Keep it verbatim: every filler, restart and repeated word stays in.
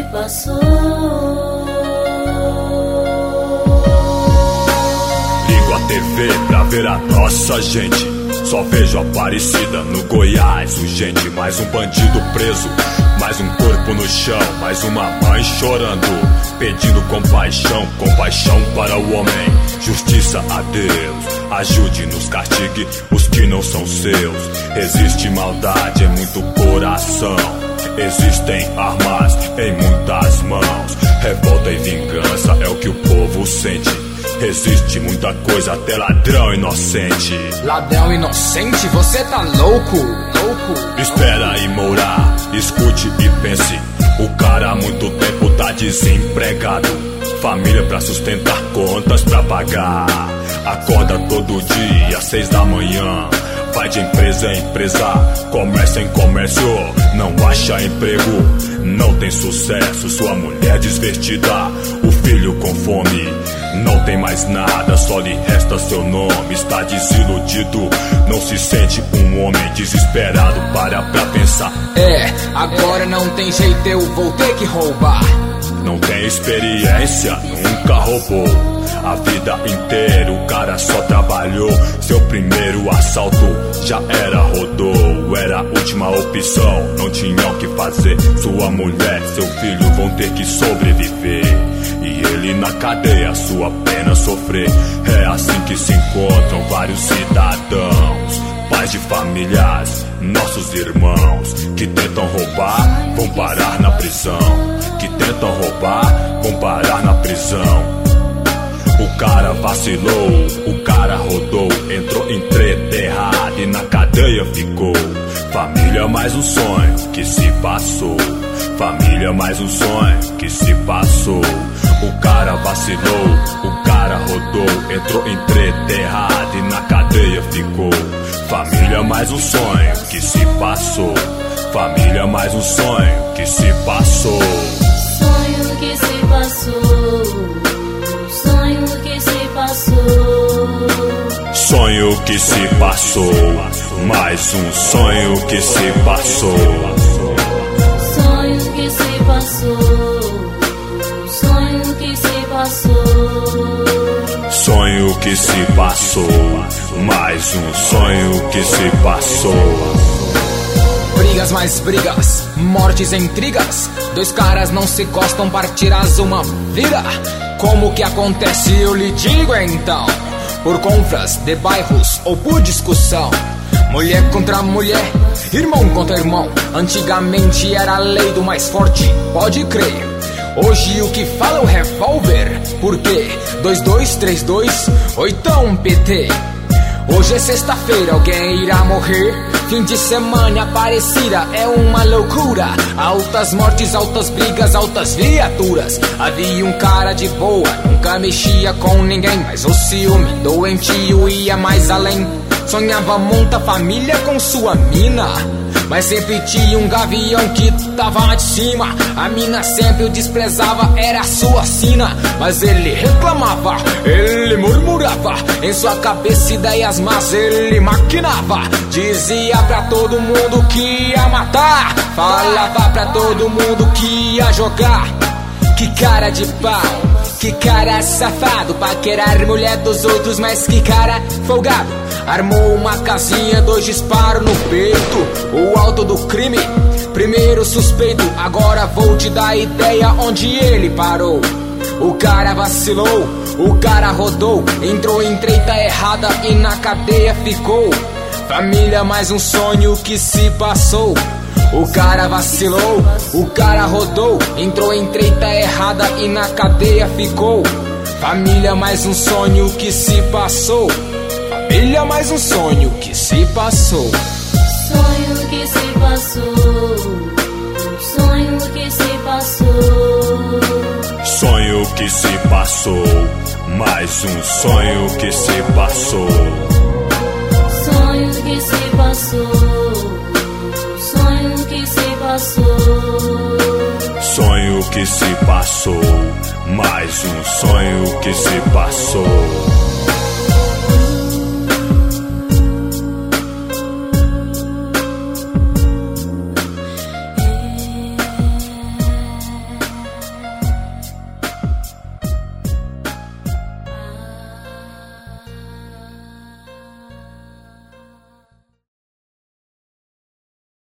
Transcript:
passou. Ligo a T V pra ver a nossa gente. Só vejo Aparecida no Goiás, urgente. Mais um bandido preso, mais um corpo no chão, mais uma mãe chorando, pedindo compaixão, compaixão para o homem. Justiça a Deus, ajude-nos, castigue os que não são seus. Existe maldade em muito coração, existem armas em muitas mãos. Revolta e vingança é o que o povo sente. Existe muita coisa, até ladrão inocente. Ladrão inocente, você tá louco, louco. Espera aí, Moura, escute e pense. O cara há muito tempo tá desempregado, família pra sustentar, contas pra pagar. Acorda todo dia, seis da manhã, vai de empresa em empresa, comércio em comércio, não acha emprego, não tem sucesso. Sua mulher desvestida, o filho com fome, não tem mais nada, só lhe resta seu nome. Está desiludido, não se sente um homem desesperado. Para pra pensar. É, agora não tem jeito, eu vou ter que roubar. Não tem experiência, nunca roubou. A vida inteira o cara só trabalhou. Seu primeiro assalto já era, rodou. Era a última opção, não tinha o que fazer. Sua mulher, seu filho vão ter que sobreviver, e ele na cadeia sua pena sofrer. É assim que se encontram vários cidadãos, pais de famílias, nossos irmãos, que tentam roubar, vão parar na prisão. Que tentam roubar, vão parar na prisão. O cara vacilou, o cara rodou, entrou em treta errada e na cadeia ficou. Família mais um sonho que se passou. Família mais um sonho que se passou. O cara vacilou, o cara rodou, entrou em treta errada e na cadeia ficou. Família mais um sonho que se passou. Família mais um sonho que se passou. Sonho que se passou. Sonho que se passou. Sonho que se passou. Mais um sonho que se passou. Sonho que se passou. Sonho que se passou. Sonho que se passou. Mais um sonho que se passou. Brigas mais brigas, mortes e intrigas. Dois caras não se gostam, partirás uma vida. Como que acontece, eu lhe digo então. Por confras de bairros ou por discussão. Mulher contra mulher, irmão contra irmão. Antigamente era a lei do mais forte, pode crer. Hoje o que fala é o revólver. Por quê? dois dois três dois, oitão P T. Hoje é sexta-feira, alguém irá morrer. Fim de semana Aparecida é uma loucura. Altas mortes, altas brigas, altas viaturas. Havia um cara de boa, nunca mexia com ninguém, mas o ciúme doentio ia mais além. Sonhava monta família com sua mina, mas sempre tinha um gavião que tava de cima. A mina sempre o desprezava, era sua sina. Mas ele reclamava, ele murmurava, em sua cabeça ideias más ele maquinava. Dizia pra todo mundo que ia matar, falava pra todo mundo que ia jogar. Que cara de pau, que cara safado, paquerar mulher dos outros, mas que cara folgado. Armou uma casinha, dois disparos no peito. O alto do crime, primeiro suspeito. Agora vou te dar ideia onde ele parou. O cara vacilou, o cara rodou, entrou em treta errada e na cadeia ficou. Família mais um sonho que se passou. O cara vacilou, o cara rodou, entrou em treta errada e na cadeia ficou. Família mais um sonho que se passou. Família mais um sonho que se passou. Sonho que se passou. Sonho que se passou. Sonho que se passou. Mais um sonho que se passou. Sonho que se passou. Sonho que se passou. Sonho que se passou. Mais um sonho que se passou.